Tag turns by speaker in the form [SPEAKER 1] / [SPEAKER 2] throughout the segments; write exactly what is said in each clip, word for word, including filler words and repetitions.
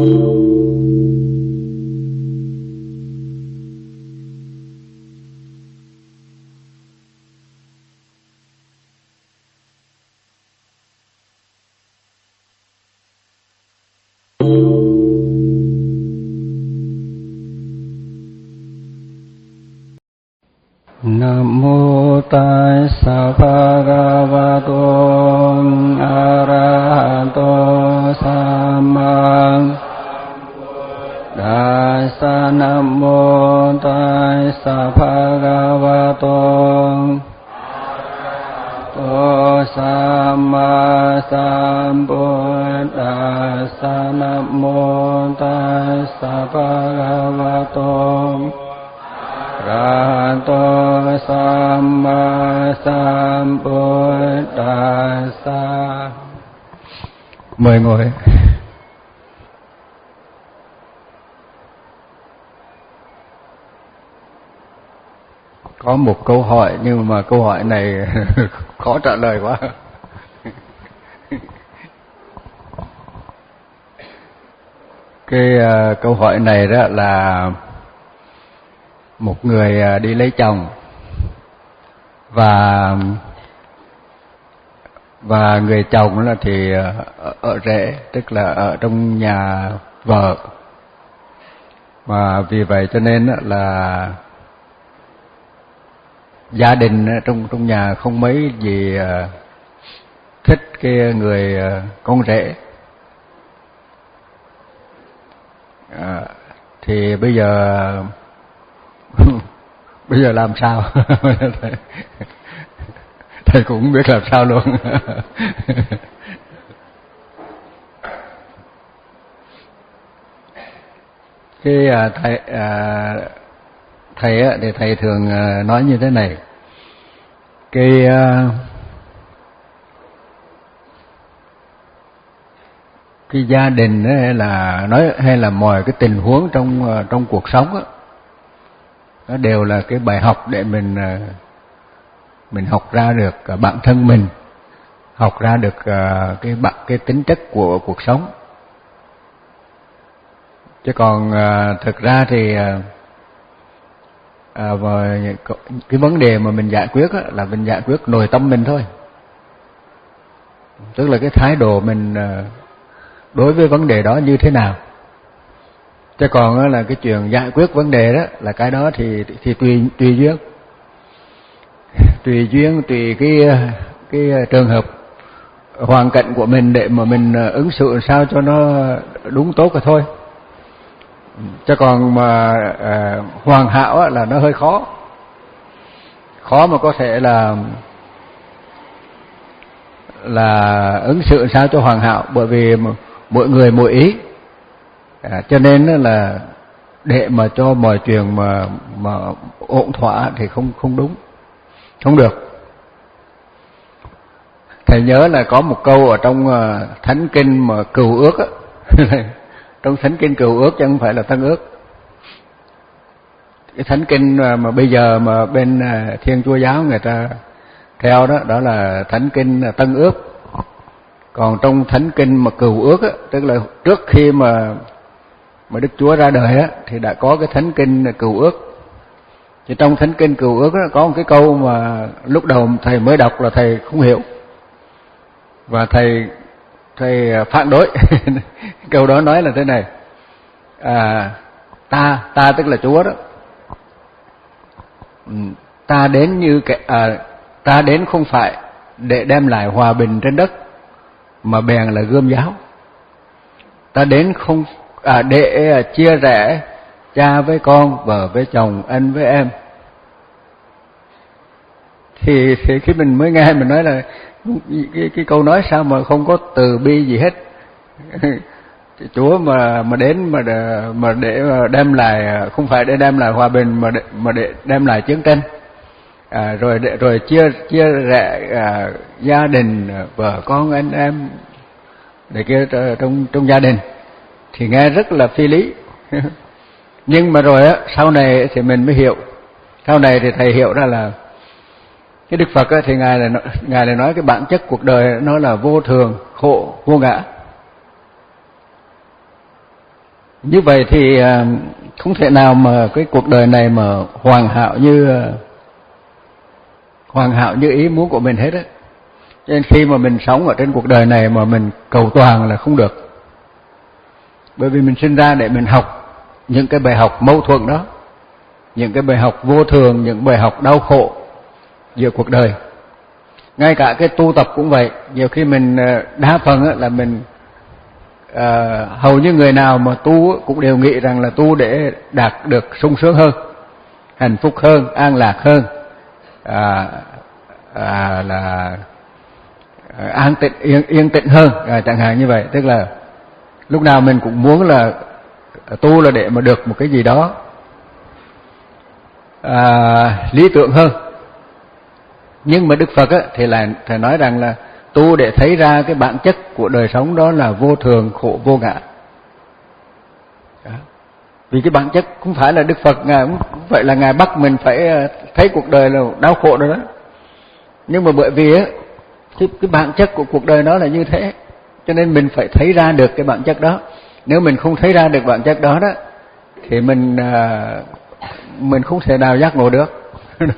[SPEAKER 1] Nam mô Tassa Bhagavato Arahato Samma Tassa. Nam mô Tassa Bhagavato Arahato Samma Sambuddhassa. Nam mô Tassa Bhagavato Arahato Samma Sambuddhassa. Mời ngồi. Có một câu hỏi nhưng mà câu hỏi này khó trả lời quá. Cái uh, câu hỏi này đó là một người đi lấy chồng và và người chồng là thì ở, ở rể, tức là ở trong nhà vợ, và vì vậy cho nên là gia đình trong trong nhà không mấy gì thích cái người con rể. À, thì bây giờ bây giờ làm sao? thầy, thầy cũng không biết làm sao luôn. Cái à, thầy à, thầy á, thì thầy thường à, nói như thế này. Cái à, cái gia đình ấy, hay là nói hay là mọi cái tình huống trong trong cuộc sống á, nó đều là cái bài học để mình mình học ra được bản thân mình, học ra được cái cái tính chất của cuộc sống. Chứ còn thực ra thì à, cái vấn đề mà mình giải quyết là mình giải quyết nội tâm mình thôi, tức là cái thái độ mình đối với vấn đề đó như thế nào. Chứ còn là cái chuyện giải quyết vấn đề đó là cái đó thì thì tùy tùy duyên, tùy duyên tùy cái cái trường hợp hoàn cảnh của mình để mà mình ứng xử sao cho nó đúng tốt rồi thôi. Chứ còn mà à, hoàn hảo là nó hơi khó, khó mà có thể là là ứng xử sao cho hoàn hảo, bởi vì mỗi người mỗi ý. À, cho nên là để mà cho mọi chuyện mà mà ổn thỏa thì không không đúng, không được. Thầy nhớ là có một câu ở trong uh, Thánh Kinh mà Cựu Ước á, trong Thánh Kinh Cựu Ước chứ không phải là Tân Ước. Cái Thánh Kinh mà, mà bây giờ mà bên uh, Thiên Chúa giáo người ta theo đó, đó là Thánh Kinh uh, Tân Ước. Còn trong Thánh Kinh mà Cựu Ước á, tức là trước khi mà mà Đức Chúa ra đời á, thì đã có cái Thánh Kinh Cựu Ước. Thì trong Thánh Kinh Cựu Ước á, có một cái câu mà lúc đầu thầy mới đọc là thầy không hiểu, và thầy thầy phản đối. Câu đó nói là thế này: à, ta ta tức là Chúa đó, ta đến như cái à, ta đến không phải để đem lại hòa bình trên đất, mà bèn là gươm giáo. Ta đến không à, để chia rẽ cha với con, vợ với chồng, anh với em. Thì, thì khi mình mới nghe mình nói là cái, cái câu nói sao mà không có từ bi gì hết. Chúa mà mà đến mà để, mà để đem lại, không phải để đem lại hòa bình mà để, mà để đem lại chiến tranh. À, rồi để, rồi chia chia rẽ à, gia đình, vợ con, anh em để kia trong trong gia đình thì nghe rất là phi lý. Nhưng mà rồi á, sau này thì mình mới hiểu. Sau này thì thầy hiểu ra là cái Đức Phật á, thì ngài là ngài là nói cái bản chất cuộc đời nó là vô thường, khổ, vô ngã. Như vậy thì không thể nào mà cái cuộc đời này mà hoàn hảo như hoàn hảo như ý muốn của mình hết á. Cho nên khi mà mình sống ở trên cuộc đời này mà mình cầu toàn là không được. Bởi vì mình sinh ra để mình học những cái bài học mâu thuẫn đó, những cái bài học vô thường, những bài học đau khổ giữa cuộc đời. Ngay cả cái tu tập cũng vậy. Nhiều khi mình đa phần là mình à, hầu như người nào mà tu cũng đều nghĩ rằng là tu để đạt được sung sướng hơn, hạnh phúc hơn, an lạc hơn, à, à, là an tịnh, yên, yên tĩnh hơn, à, chẳng hạn như vậy. Tức là lúc nào mình cũng muốn là tu là để mà được một cái gì đó à, lý tưởng hơn. Nhưng mà Đức Phật á, thì là thầy nói rằng là tu để thấy ra cái bản chất của đời sống đó là vô thường, khổ, vô ngã. Đó. Vì cái bản chất không phải là Đức Phật Ngài cũng vậy là Ngài bắt mình phải thấy cuộc đời là đau khổ đó đó. Nhưng mà bởi vì á, cái, cái bản chất của cuộc đời nó là như thế, cho nên mình phải thấy ra được cái bản chất đó. Nếu mình không thấy ra được bản chất đó đó thì mình à, mình không thể nào giác ngộ được.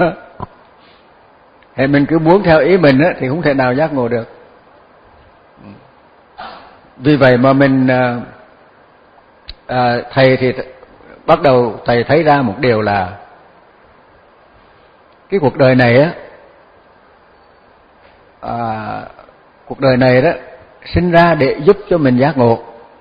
[SPEAKER 1] Thì mình cứ muốn theo ý mình á, thì không thể nào giác ngộ được. Vì vậy mà mình à, à, thầy thì bắt đầu thầy thấy ra một điều là cái cuộc đời này á, à, cuộc đời này đó sinh ra để giúp cho mình giác ngộ,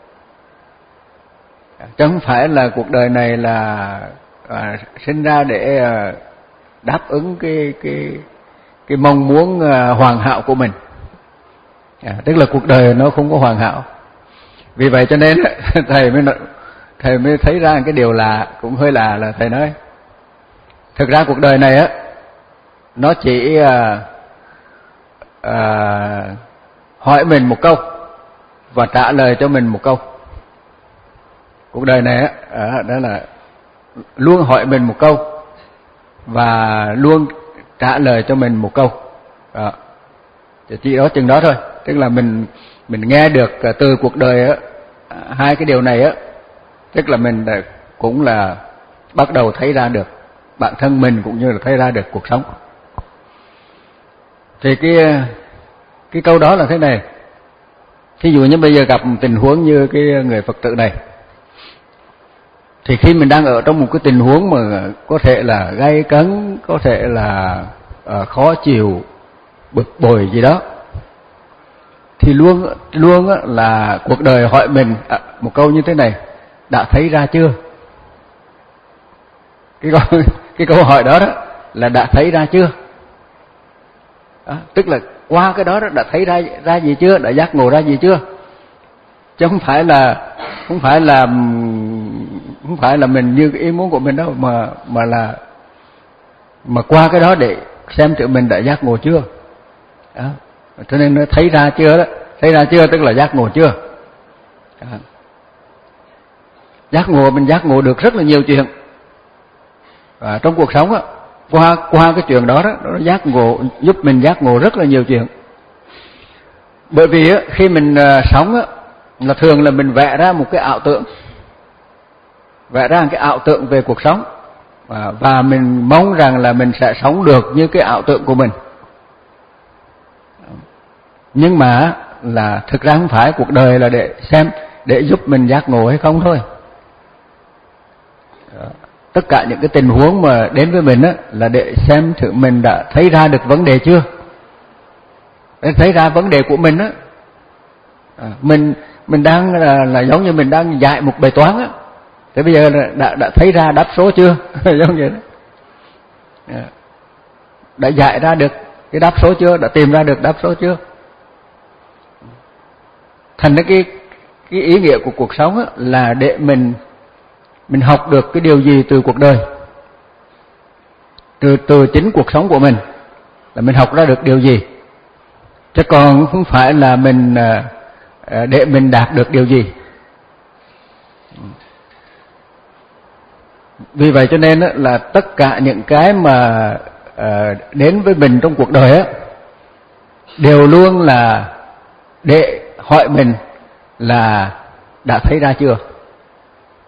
[SPEAKER 1] chứ không phải là cuộc đời này là à, sinh ra để à, đáp ứng cái cái cái mong muốn à, hoàn hảo của mình. À, tức là cuộc đời nó không có hoàn hảo. Vì vậy cho nên thầy mới thầy mới thấy ra cái điều là cũng hơi lạ, là thầy nói thực ra cuộc đời này á nó chỉ à, à, hỏi mình một câu và trả lời cho mình một câu. Cuộc đời này á, đó là luôn hỏi mình một câu và luôn trả lời cho mình một câu. Đó. Chỉ đó chừng đó thôi. Tức là mình mình nghe được từ cuộc đời á, hai cái điều này á, tức là mình cũng là bắt đầu thấy ra được bản thân mình cũng như là thấy ra được cuộc sống. Thì cái cái câu đó là thế này. Thí dụ như bây giờ gặp một tình huống như cái người Phật tử này, thì khi mình đang ở trong một cái tình huống mà có thể là gay cấn, có thể là uh, khó chịu, bực bội gì đó, thì luôn luôn là cuộc đời hỏi mình à, một câu như thế này: đã thấy ra chưa? Cái câu cái câu hỏi đó, đó là đã thấy ra chưa? Đó, tức là qua cái đó, đó đã thấy ra ra gì chưa, đã giác ngộ ra gì chưa, chứ không phải là không phải là không phải là mình như cái ý muốn của mình đâu, mà mà là mà qua cái đó để xem tự mình đã giác ngộ chưa. Đó. Cho nên nó thấy ra chưa đó, thấy ra chưa tức là giác ngộ chưa. Đó. Giác ngộ, mình giác ngộ được rất là nhiều chuyện và trong cuộc sống á, qua qua cái chuyện đó đó, nó giác ngộ, giúp mình giác ngộ rất là nhiều chuyện. Bởi vì á, khi mình uh, sống á, là thường là mình vẽ ra một cái ảo tượng, vẽ ra một cái ảo tượng về cuộc sống, và, và mình mong rằng là mình sẽ sống được như cái ảo tượng của mình. Nhưng mà là thực ra không phải, cuộc đời là để xem, để giúp mình giác ngộ hay không thôi. Tất cả những cái tình huống mà đến với mình á, là để xem thử mình đã thấy ra được vấn đề chưa, để thấy ra vấn đề của mình á. À, mình mình đang là, là giống như mình đang dạy một bài toán á, thế bây giờ là đã đã thấy ra đáp số chưa? Giống vậy đó. À, đã dạy ra được cái đáp số chưa, đã tìm ra được đáp số chưa? Thành ra cái cái ý nghĩa của cuộc sống á, là để mình mình học được cái điều gì từ cuộc đời, từ từ chính cuộc sống của mình, là mình học ra được điều gì, chứ còn không phải là mình để mình đạt được điều gì. Vì vậy cho nên là tất cả những cái mà đến với mình trong cuộc đời á, đều luôn là để hỏi mình là đã thấy ra chưa.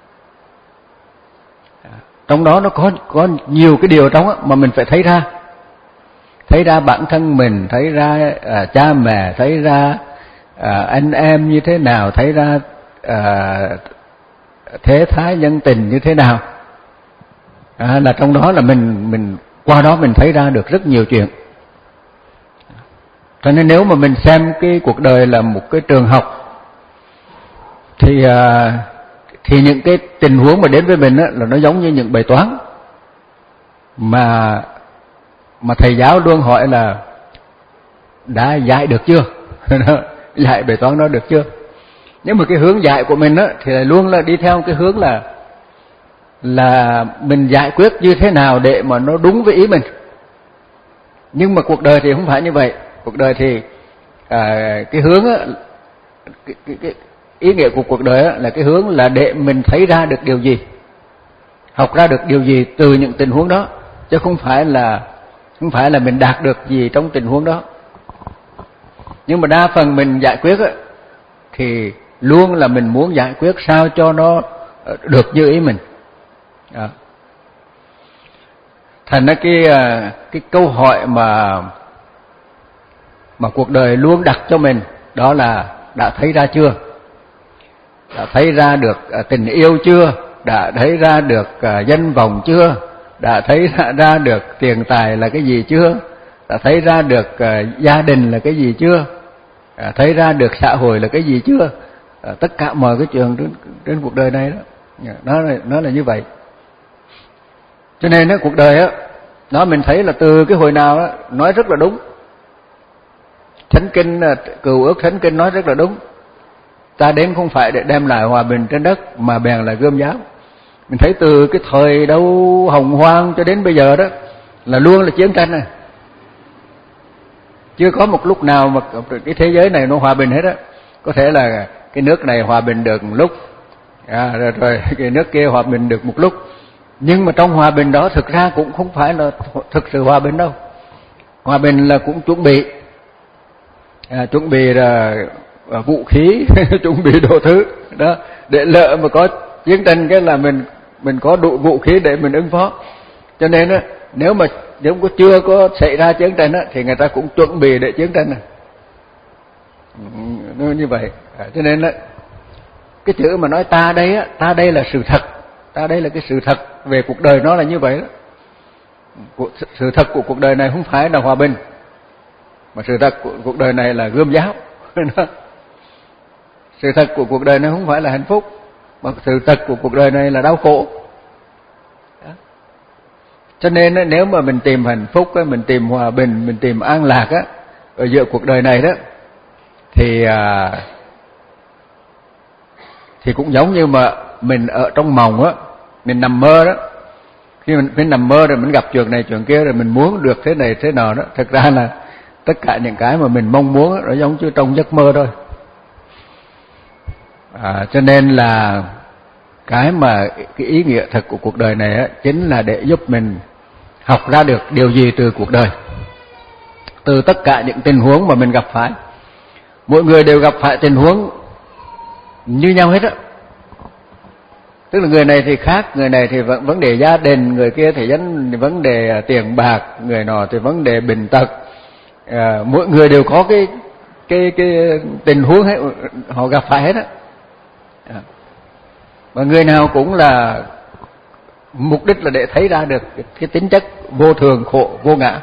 [SPEAKER 1] trong đó nó có có nhiều cái điều trong đó mà mình phải thấy ra, thấy ra bản thân mình, thấy ra à, cha mẹ, thấy ra à, anh em như thế nào, thấy ra à, thế thái nhân tình như thế nào, à, là trong đó là mình mình qua đó mình thấy ra được rất nhiều chuyện. Cho nên nếu mà mình xem cái cuộc đời là một cái trường học thì à, thì những cái tình huống mà đến với mình á, là nó giống như những bài toán mà mà thầy giáo luôn hỏi là đã dạy được chưa, dạy bài toán đó được chưa. Nhưng mà cái hướng dạy của mình á, thì luôn là đi theo cái hướng là là mình giải quyết như thế nào để mà nó đúng với ý mình. Nhưng mà cuộc đời thì không phải như vậy. Cuộc đời thì à, cái hướng á, cái, cái, cái ý nghĩa của cuộc đời á, là cái hướng là để mình thấy ra được điều gì, học ra được điều gì từ những tình huống đó, chứ không phải là không phải là mình đạt được gì trong tình huống đó. Nhưng mà đa phần mình giải quyết á, thì luôn là mình muốn giải quyết sao cho nó được như ý mình. À. Thành ra cái cái câu hỏi mà mà cuộc đời luôn đặt cho mình đó là đã thấy ra chưa, đã thấy ra được tình yêu chưa, đã thấy ra được danh vọng chưa, đã thấy ra, ra được tiền tài là cái gì chưa, đã thấy ra được gia đình là cái gì chưa, đã thấy ra được xã hội là cái gì chưa. Tất cả mọi cái chuyện trên, trên cuộc đời này đó, nó là, nó là như vậy. Cho nên đó, cuộc đời á, nó mình thấy là từ cái hồi nào đó, nói rất là đúng. Thánh Kinh, Cựu Ước Thánh Kinh nói rất là đúng. Ta đến không phải để đem lại hòa bình trên đất, mà bèn là gươm giáo. Mình thấy từ cái thời đâu hồng hoang cho đến bây giờ đó, là luôn là chiến tranh này. Chưa có một lúc nào mà cái thế giới này nó hòa bình hết á. Có thể là cái nước này hòa bình được một lúc, à, rồi, rồi cái nước kia hòa bình được một lúc. Nhưng mà trong hòa bình đó thực ra cũng không phải là thực sự hòa bình đâu. Hòa bình là cũng chuẩn bị, à, chuẩn bị là vũ khí, chuẩn bị đồ thứ đó, để lỡ mà có chiến tranh cái là mình mình có đủ vũ khí để mình ứng phó. Cho nên á, nếu mà nếu có chưa có xảy ra chiến tranh á, thì người ta cũng chuẩn bị để chiến tranh này. Nó như vậy. À, cho nên á, cái chữ mà nói ta đây á, ta đây là sự thật, ta đây là cái sự thật về cuộc đời, nó là như vậy đó. Sự thật của cuộc đời này không phải là hòa bình, mà sự thật của cuộc đời này là gươm giáo. Sự thật của cuộc đời này không phải là hạnh phúc, mà sự thật của cuộc đời này là đau khổ. Đó. Cho nên nếu mà mình tìm hạnh phúc, mình tìm hòa bình, mình tìm an lạc á, ở giữa cuộc đời này đó, thì à, thì cũng giống như mà mình ở trong mộng á, mình nằm mơ đó. Khi mình, mình nằm mơ rồi mình gặp chuyện này chuyện kia, rồi mình muốn được thế này thế nào đó, thực ra là tất cả những cái mà mình mong muốn nó giống như trong giấc mơ thôi. À, cho nên là cái mà cái ý nghĩa thật của cuộc đời này á, chính là để giúp mình học ra được điều gì từ cuộc đời, từ tất cả những tình huống mà mình gặp phải. Mỗi người đều gặp phải tình huống như nhau hết á. Tức là người này thì khác, người này thì vấn đề gia đình, người kia thì vấn đề tiền bạc, người nọ thì vấn đề bệnh tật. À, mỗi người đều có cái cái cái tình huống hết, họ gặp phải hết á. À. Và người nào cũng là mục đích là để thấy ra được cái tính chất vô thường, khổ, vô ngã.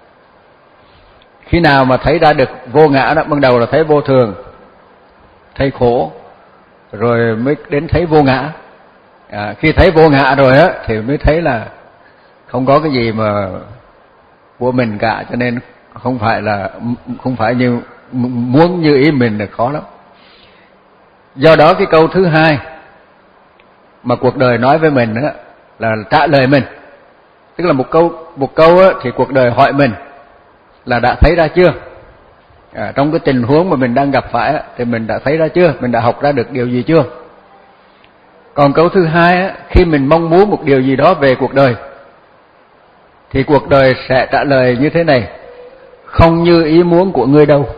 [SPEAKER 1] Khi nào mà thấy ra được vô ngã đó, ban đầu là thấy vô thường, thấy khổ, rồi mới đến thấy vô ngã. À, khi thấy vô ngã rồi á, thì mới thấy là không có cái gì mà của mình cả, cho nên không phải là không phải như muốn như ý mình là khó lắm. Do đó cái câu thứ hai mà cuộc đời nói với mình á, là trả lời mình. Tức là một câu một câu á, thì cuộc đời hỏi mình là đã thấy ra chưa? À, trong cái tình huống mà mình đang gặp phải á, thì mình đã thấy ra chưa? Mình đã học ra được điều gì chưa? Còn câu thứ hai á, khi mình mong muốn một điều gì đó về cuộc đời, thì cuộc đời sẽ trả lời như thế này: không như ý muốn của ngươi đâu.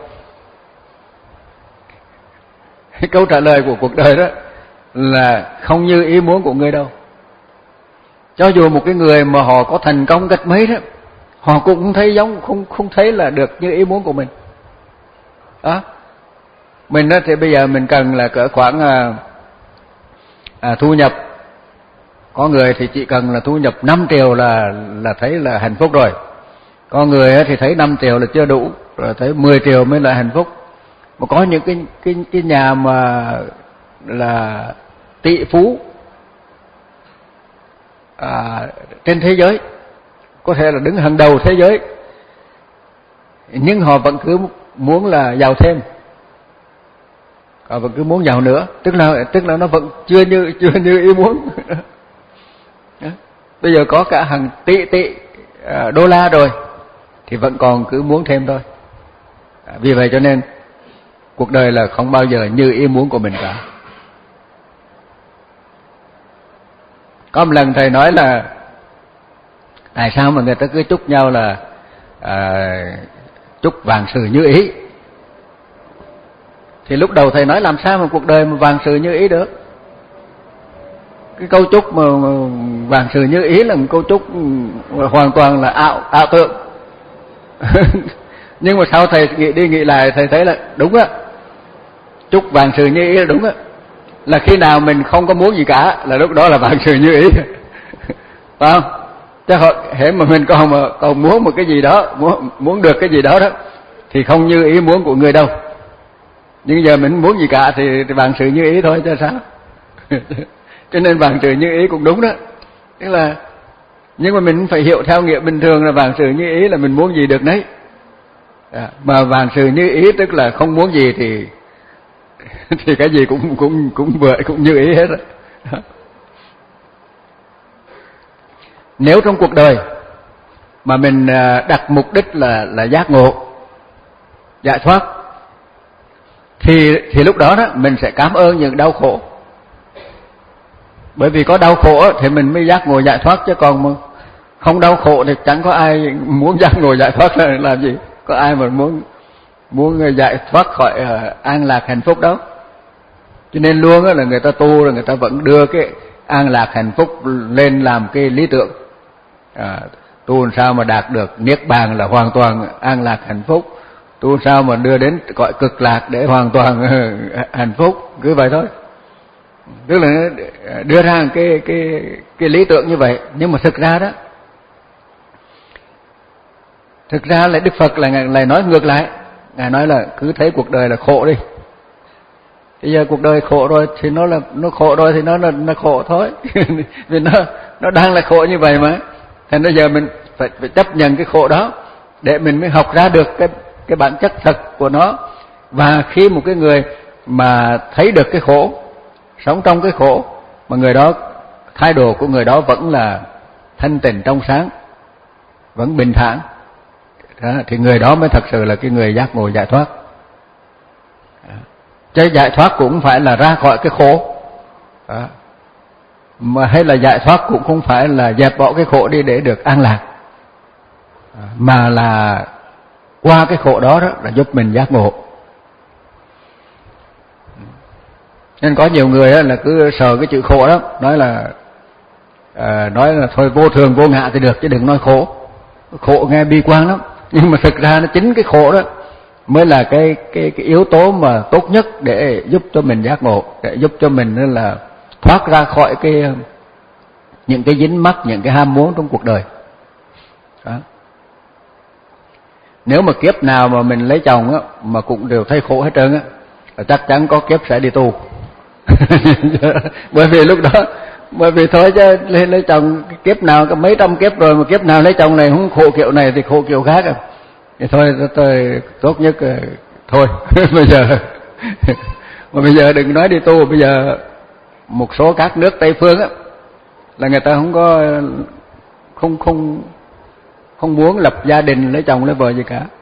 [SPEAKER 1] Câu trả lời của cuộc đời đó là không như ý muốn của ngươi đâu. Cho dù một cái người mà họ có thành công cách mấy đó, họ cũng không thấy giống, không không thấy là được như ý muốn của mình. Đó. Mình đó thì bây giờ mình cần là cỡ khoảng à, à, thu nhập, có người thì chỉ cần là thu nhập năm triệu là là thấy là hạnh phúc rồi. Có người thì thấy năm triệu là chưa đủ, rồi thấy mười triệu mới là hạnh phúc. Mà có những cái cái cái nhà mà là tỷ phú à, trên thế giới, có thể là đứng hàng đầu thế giới, nhưng họ vẫn cứ muốn là giàu thêm, họ vẫn cứ muốn giàu nữa, tức là tức là nó vẫn chưa như chưa như ý muốn. Bây giờ có cả hàng tỷ tỷ đô la rồi thì vẫn còn cứ muốn thêm thôi. Vì vậy cho nên cuộc đời là không bao giờ như ý muốn của mình cả. Có một lần thầy nói là tại sao mà người ta cứ chúc nhau là à, chúc vạn sự như ý. Thì lúc đầu thầy nói làm sao mà cuộc đời mà vạn sự như ý được. Cái câu chúc mà, mà vạn sự như ý là một câu chúc hoàn toàn là ảo ảo tưởng. Nhưng mà sau thầy nghĩ đi nghĩ lại thầy thấy là đúng á, chúc vạn sự như ý là đúng á, là khi nào mình không có muốn gì cả là lúc đó là vạn sự như ý. Phải không? Chứ hễ mà mình còn mà còn muốn một cái gì đó, muốn muốn được cái gì đó đó thì không như ý muốn của người đâu. Nhưng giờ mình muốn gì cả thì, thì vạn sự như ý thôi chứ sao. Cho nên vạn sự như ý cũng đúng đó. Tức là nhưng mà mình phải hiểu theo nghĩa bình thường là vạn sự như ý là mình muốn gì được đấy. À, mà vạn sự như ý tức là không muốn gì thì thì cái gì cũng cũng cũng vừa cũng như ý hết rồi. Nếu trong cuộc đời mà mình đặt mục đích là là giác ngộ, giải thoát, thì thì lúc đó đó mình sẽ cảm ơn những đau khổ. Bởi vì có đau khổ thì mình mới giác ngộ giải thoát, chứ còn mà không đau khổ thì chẳng có ai muốn giác ngộ giải thoát là làm gì. Có ai mà muốn muốn giải thoát khỏi uh, an lạc hạnh phúc đâu. Cho nên luôn là người ta tu là người ta vẫn đưa cái an lạc hạnh phúc lên làm cái lý tưởng. À, tu làm sao mà đạt được niết bàn là hoàn toàn an lạc hạnh phúc, tu làm sao mà đưa đến cõi cực lạc để hoàn toàn uh, hạnh phúc, cứ vậy thôi. Tức là đưa ra cái cái cái lý tưởng như vậy, nhưng mà thực ra đó, thực ra lại Đức Phật là ngài lại nói ngược lại. Ngài nói là cứ thấy cuộc đời là khổ đi. Bây giờ cuộc đời khổ rồi thì nó là nó khổ rồi thì nó là nó khổ thôi. Vì nó nó đang là khổ như vậy mà. Thành bây giờ mình phải phải chấp nhận cái khổ đó để mình mới học ra được cái cái bản chất thật của nó. Và khi một cái người mà thấy được cái khổ, sống trong cái khổ, mà người đó thái độ của người đó vẫn là thanh tịnh trong sáng, vẫn bình thản, đó, thì người đó mới thật sự là cái người giác ngộ giải thoát. Đó. Chứ giải thoát cũng không phải là ra khỏi cái khổ, đó. Mà hay là giải thoát cũng không phải là dẹp bỏ cái khổ đi để được an lạc, đó. Mà là qua cái khổ đó, đó là giúp mình giác ngộ. Nên có nhiều người là cứ sợ cái chữ khổ đó, nói là à, nói là thôi vô thường vô ngã thì được chứ đừng nói khổ. Khổ nghe bi quan lắm, nhưng mà thực ra nó chính cái khổ đó mới là cái cái cái yếu tố mà tốt nhất để giúp cho mình giác ngộ, để giúp cho mình là thoát ra khỏi cái những cái dính mắc, những cái ham muốn trong cuộc đời. Đó. Nếu mà kiếp nào mà mình lấy chồng á mà cũng đều thấy khổ hết trơn á, là chắc chắn có kiếp sẽ đi tù. Bởi vì lúc đó, bởi vì thôi chứ lấy, lấy chồng kiếp nào có mấy trăm kiếp rồi mà kiếp nào lấy chồng này không khổ kiểu này thì khổ kiểu khác à. Thì thôi tôi tốt nhất thôi. Bây giờ mà bây giờ đừng nói đi tu, bây giờ một số các nước Tây phương á là người ta không có không không không muốn lập gia đình, lấy chồng lấy vợ gì cả.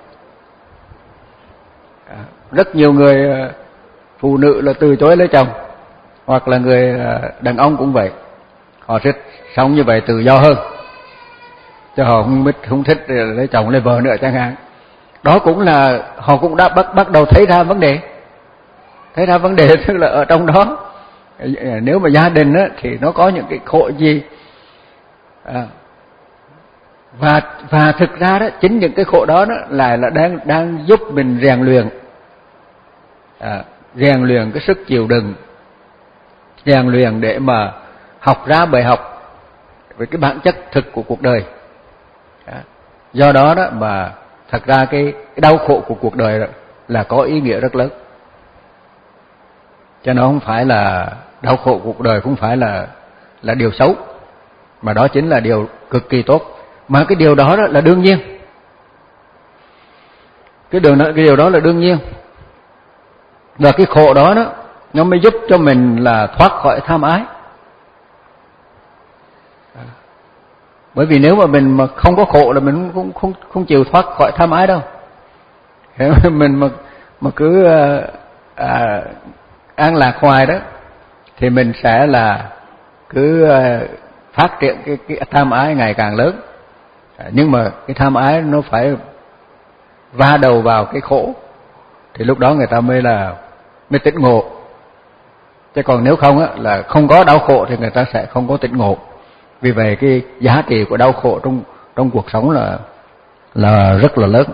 [SPEAKER 1] Rất nhiều người phụ nữ là từ chối lấy chồng, hoặc là người đàn ông cũng vậy, họ thích sống như vậy tự do hơn, chứ họ không biết không thích lấy chồng lấy vợ nữa chẳng hạn. Đó cũng là họ cũng đã bắt bắt đầu thấy ra vấn đề, thấy ra vấn đề tức là ở trong đó nếu mà gia đình á, thì nó có những cái khổ gì, À, và và thực ra đó, chính những cái khổ đó đó lại là đang đang giúp mình rèn luyện, à, rèn luyện cái sức chịu đựng, rèn luyện để mà học ra bài học về cái bản chất thực của cuộc đời. À, do đó đó mà thật ra cái, cái đau khổ của cuộc đời đó là có ý nghĩa rất lớn. Cho nó không phải là đau khổ cuộc đời, không phải là là điều xấu, mà đó chính là điều cực kỳ tốt. Mà cái điều đó, đó là đương nhiên. Cái điều đó, cái điều đó là đương nhiên. Và cái khổ đó đó nó mới giúp cho mình là thoát khỏi tham ái. Bởi vì nếu mà mình mà không có khổ là mình không không không chịu thoát khỏi tham ái đâu. Mình mà mà cứ à, à, an lạc hoài đó thì mình sẽ là cứ à, phát triển cái, cái tham ái ngày càng lớn. À, nhưng mà cái tham ái nó phải va đầu vào cái khổ thì lúc đó người ta mới là mới tỉnh ngộ. Chứ còn nếu không á, là không có đau khổ thì người ta sẽ không có tỉnh ngộ. Vì vậy cái giá trị của đau khổ trong trong cuộc sống là là rất là lớn.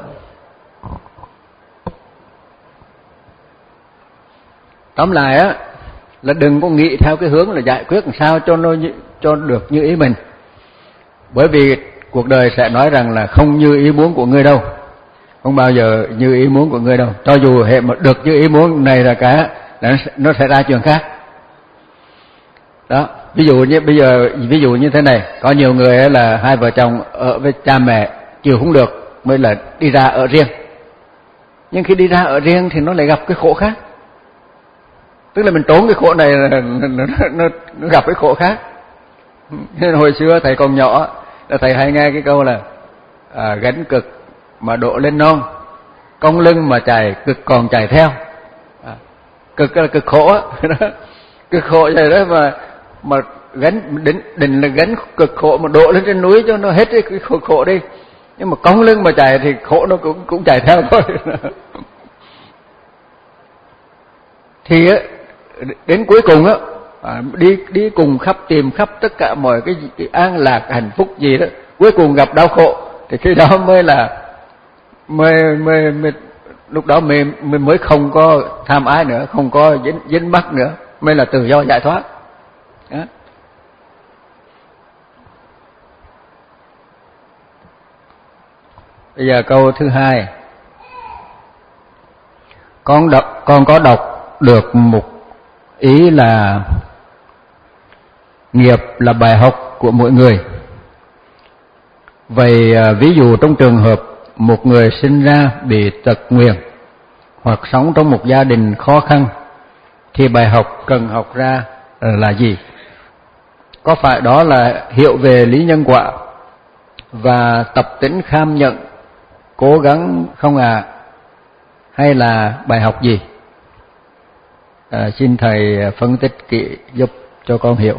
[SPEAKER 1] Tóm lại á là đừng có nghĩ theo cái hướng là giải quyết làm sao cho nó cho được như ý mình. Bởi vì cuộc đời sẽ nói rằng là không như ý muốn của ngươi đâu, không bao giờ như ý muốn của ngươi đâu. Cho dù hệ mà được như ý muốn này là cả nó sẽ ra chuyện khác. Đó, ví dụ như bây giờ ví dụ như thế này, có nhiều người là hai vợ chồng ở với cha mẹ chịu không được mới là đi ra ở riêng. Nhưng khi đi ra ở riêng thì nó lại gặp cái khổ khác. Tức là mình trốn cái khổ này nó, nó, nó, nó gặp cái khổ khác. Nên hồi xưa thầy còn nhỏ là thầy hay nghe cái câu là à, gánh cực mà độ lên non, cong lưng mà chạy cực còn chạy theo. À, cực là cực khổ á, cực khổ vậy đó mà mà gánh định định là gánh cực khổ mà độ lên trên núi cho nó hết cái khổ, khổ đi. Nhưng mà cong lưng mà chạy thì khổ nó cũng cũng chạy theo thôi. Thì á đến cuối cùng á à, đi đi cùng khắp tìm khắp tất cả mọi cái, cái an lạc hạnh phúc gì đó, cuối cùng gặp đau khổ thì khi đó mới là mới mới, mới lúc đó mới mới không có tham ái nữa, không có dính dính mắc nữa, mới là tự do giải thoát. Đó. Bây giờ câu thứ hai, con đọc con có đọc được một ý là nghiệp là bài học của mỗi người. Vậy ví dụ trong trường hợp một người sinh ra bị tật nguyền hoặc sống trong một gia đình khó khăn thì bài học cần học ra là gì? Có phải đó là hiểu về lý nhân quả và tập tính kham nhận, cố gắng không à? Hay là bài học gì? À, xin thầy phân tích kỹ giúp cho con hiểu.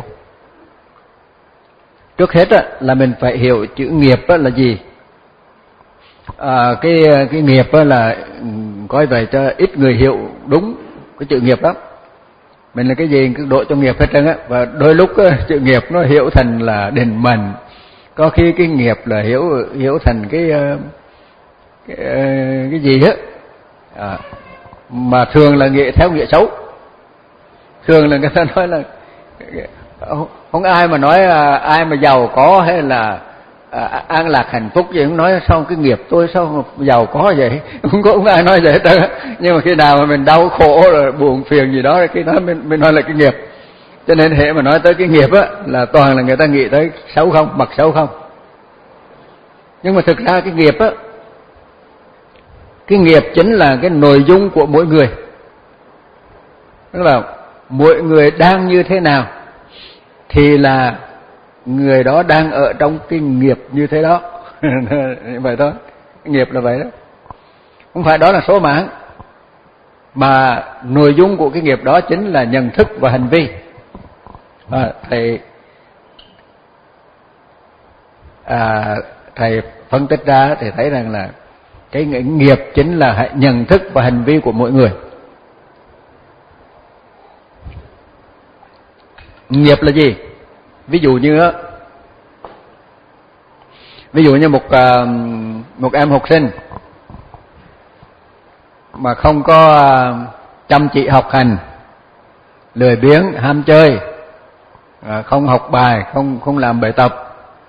[SPEAKER 1] Trước hết á, là mình phải hiểu chữ nghiệp á, là gì. À, cái cái nghiệp á, là coi vậy cho ít người hiểu đúng cái chữ nghiệp lắm. Mình là cái gì cứ độ cho nghiệp hết trơn á, và đôi lúc á, chữ nghiệp nó hiểu thành là định mệnh, có khi cái nghiệp là hiểu hiểu thành cái cái, cái gì á, à, mà thường là nghĩa theo nghĩa xấu. Thường là người ta nói là không ai mà nói ai mà giàu có hay là à, an lạc hạnh phúc gì cũng nói sao cái nghiệp tôi sao giàu có vậy, không có không ai nói vậy hết trơn. Nhưng mà khi nào mà mình đau khổ rồi buồn phiền gì đó khi nói mình mình nói là cái nghiệp. Cho nên hệ mà nói tới cái nghiệp á là toàn là người ta nghĩ tới xấu không, mặt xấu không. Nhưng mà thực ra cái nghiệp á, cái nghiệp chính là cái nội dung của mỗi người. Tức là mỗi người đang như thế nào thì là người đó đang ở trong cái nghiệp như thế đó. Vậy thôi, nghiệp là vậy đó. Không phải đó là số mạng, mà nội dung của cái nghiệp đó chính là nhận thức và hành vi. À, thầy à, thầy phân tích ra thì thấy rằng là cái nghiệp chính là nhận thức và hành vi của mỗi người. Nghiệp là gì? Ví dụ như ví dụ như một một em học sinh mà không có chăm chỉ học hành, lười biếng, ham chơi, không học bài, không không làm bài tập,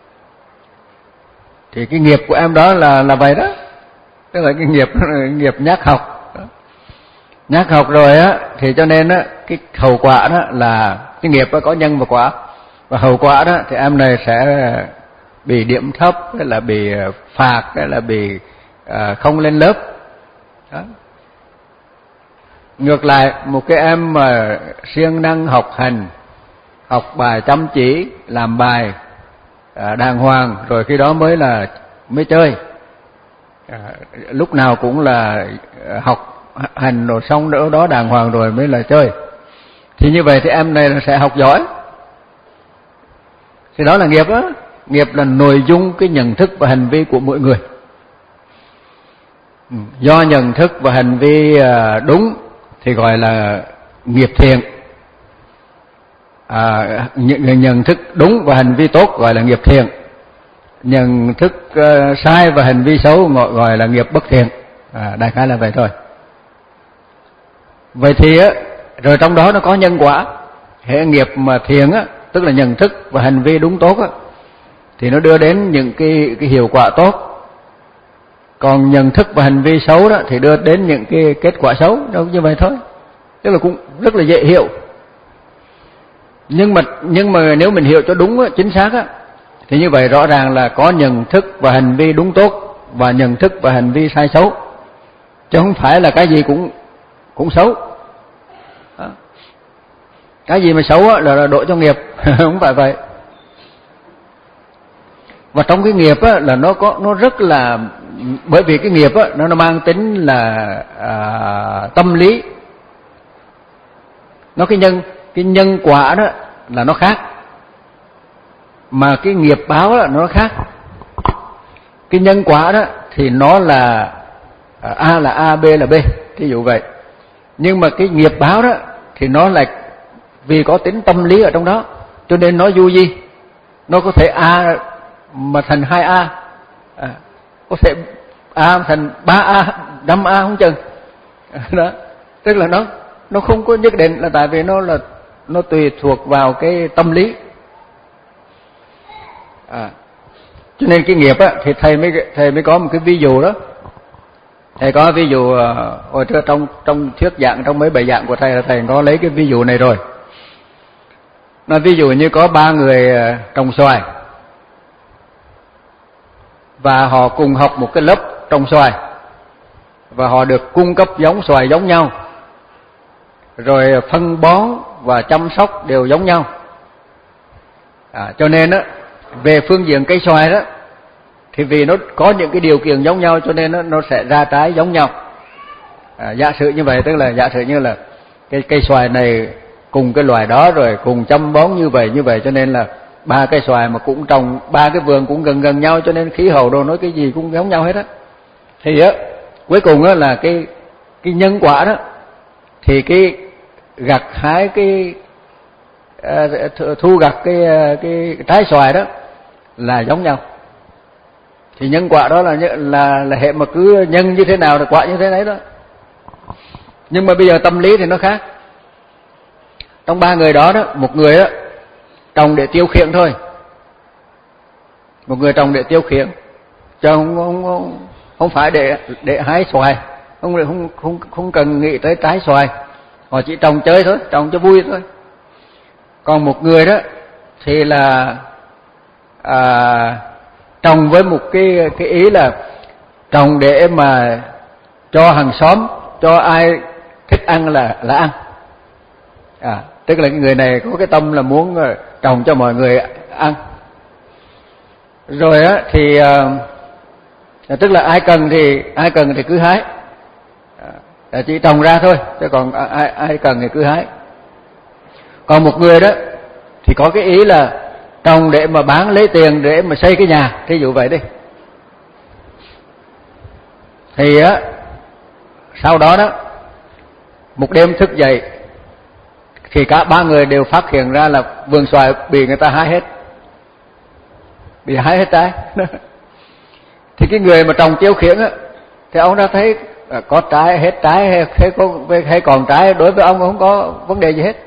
[SPEAKER 1] thì cái nghiệp của em đó là là vậy đó, tức là cái nghiệp nghiệp nhác học. Nhác học rồi á thì cho nên á cái hậu quả đó là cái nghiệp đó có nhân và quả, và hậu quả đó thì em này sẽ bị điểm thấp, hay là bị phạt, hay là bị à, không lên lớp đó. Ngược lại một cái em mà siêng năng học hành, học bài chăm chỉ, làm bài à, đàng hoàng, rồi khi đó mới là mới chơi, à, lúc nào cũng là học hành rồi xong nữa đó đàng hoàng rồi mới là chơi, thì như vậy thì em này sẽ học giỏi. Thì đó là nghiệp đó. Nghiệp là nội dung cái nhận thức và hành vi của mỗi người. Do nhận thức và hành vi đúng thì gọi là nghiệp thiện, à, nhận thức đúng và hành vi tốt gọi là nghiệp thiện, nhận thức uh, sai và hành vi xấu gọi, gọi là nghiệp bất thiện. À, đại khái là vậy thôi. Vậy thì á, rồi trong đó nó có nhân quả. Hệ nghiệp mà thiện á, tức là nhận thức và hành vi đúng tốt á, thì nó đưa đến những cái, cái hiệu quả tốt. Còn nhận thức và hành vi xấu đó thì đưa đến những cái kết quả xấu. Đâu như vậy thôi. Tức là cũng rất là dễ hiểu. Nhưng mà nhưng mà nếu mình hiểu cho đúng á, chính xác á, thì như vậy rõ ràng là có nhận thức và hành vi đúng tốt và nhận thức và hành vi sai xấu, chứ không phải là cái gì cũng cũng xấu. Đó. Cái gì mà xấu á, là, là đổ cho nghiệp, không phải vậy. Và trong cái nghiệp á, là nó có nó rất là, bởi vì cái nghiệp á, nó, nó mang tính là à, tâm lý. Nó cái nhân cái nhân quả đó là nó khác, mà cái nghiệp báo đó nó khác. Cái nhân quả đó thì nó là A là A, B là B, ví dụ vậy. Nhưng mà cái nghiệp báo đó thì nó là vì có tính tâm lý ở trong đó, cho nên nó du di. Nó có thể A mà thành hai A, à, có thể A thành ba A, năm A không chừng. Đó, tức là nó nó không có nhất định, là tại vì nó là nó tùy thuộc vào cái tâm lý. À, cho nên cái nghiệp á thì thầy mới thầy mới có một cái ví dụ đó. Thầy có ví dụ hồi trước trong trong thuyết giảng, trong mấy bài giảng của thầy là thầy có lấy cái ví dụ này rồi. Nó ví dụ như có ba người trồng xoài và họ cùng học một cái lớp trồng xoài, và họ được cung cấp giống xoài giống nhau, rồi phân bón và chăm sóc đều giống nhau. À, cho nên á, về phương diện cây xoài đó thì vì nó có những cái điều kiện giống nhau cho nên nó, nó sẽ ra trái giống nhau. À, giả sử như vậy, tức là giả sử như là cái cây xoài này cùng cái loài đó, rồi cùng chăm bón như vậy như vậy, cho nên là ba cây xoài mà cũng trồng ba cái vườn cũng gần gần nhau, cho nên khí hậu đồ nói cái gì cũng giống nhau hết á. Thì á cuối cùng á là cái cái nhân quả đó, thì cái gặt hái cái uh, thu gặt cái cái trái xoài đó là giống nhau. Thì nhân quả đó là là là hệ mà cứ nhân như thế nào thì quả như thế đấy đó. Nhưng mà bây giờ tâm lý thì nó khác. Trong ba người đó đó, một người á trồng để tiêu khiển thôi, một người trồng để tiêu khiển, chứ không không không, không phải để để hái xoài, không không không không cần nghĩ tới trái xoài, họ chỉ trồng chơi thôi, trồng cho vui thôi. Còn một người đó thì là à, trồng với một cái cái ý là trồng để mà cho hàng xóm, cho ai thích ăn là là ăn. À, tức là cái người này có cái tâm là muốn trồng cho mọi người ăn. Rồi á thì à, tức là ai cần thì ai cần thì cứ hái, à, chỉ trồng ra thôi, chứ còn ai ai cần thì cứ hái. Còn một người đó thì có cái ý là trồng để mà bán lấy tiền để mà xây cái nhà, thí dụ vậy đi. Thì á sau đó đó một đêm thức dậy thì cả ba người đều phát hiện ra là vườn xoài bị người ta hái hết, bị hái hết trái. Thì cái người mà trồng tiêu khiển á, thì ông đã thấy có trái, hết trái hay, hay, có, hay còn trái, đối với ông không có vấn đề gì hết.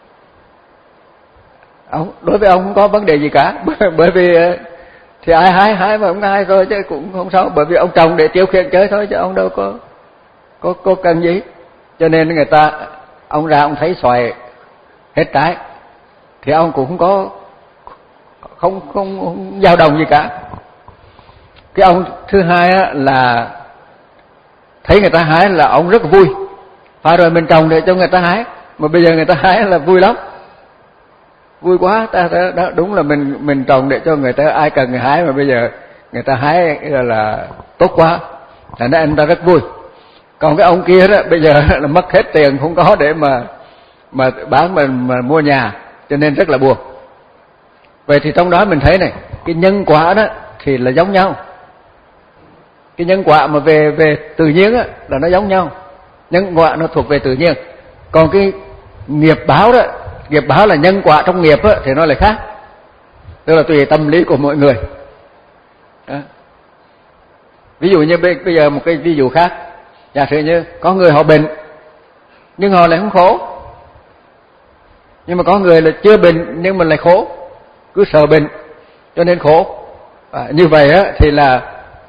[SPEAKER 1] Ông, đối với ông không có vấn đề gì cả. Bởi vì thì ai hái hái mà không hái thôi chứ cũng không sao. Bởi vì ông trồng để tiêu khiển chơi thôi chứ ông đâu có có có cần gì. Cho nên người ta, ông ra ông thấy xoài hết trái thì ông cũng không có không không, không dao động gì cả. Cái ông thứ hai á, là thấy người ta hái là ông rất vui. Phải rồi, mình trồng để cho người ta hái, mà bây giờ người ta hái là vui lắm, vui quá. Ta đó, đúng là mình mình trồng để cho người ta, ai cần người hái, mà bây giờ người ta hái là, là tốt quá, thành ra anh ta rất vui. Còn cái ông kia đó bây giờ là mất hết tiền, không có để mà mà bán mà, mà mua nhà, cho nên rất là buồn. Vậy thì trong đó mình thấy này, cái nhân quả đó thì là giống nhau. Cái nhân quả mà về về tự nhiên á là nó giống nhau. Nhân quả nó thuộc về tự nhiên. Còn cái nghiệp báo đó, nghiệp báo là nhân quả trong nghiệp á, thì nó lại khác. Tức là tùy tâm lý của mọi người. Đó. Ví dụ như bây giờ một cái ví dụ khác, giả sử như có người họ bệnh nhưng họ lại không khổ, nhưng mà có người là chưa bệnh nhưng mà lại khổ, cứ sợ bệnh cho nên khổ. À, như vậy á thì là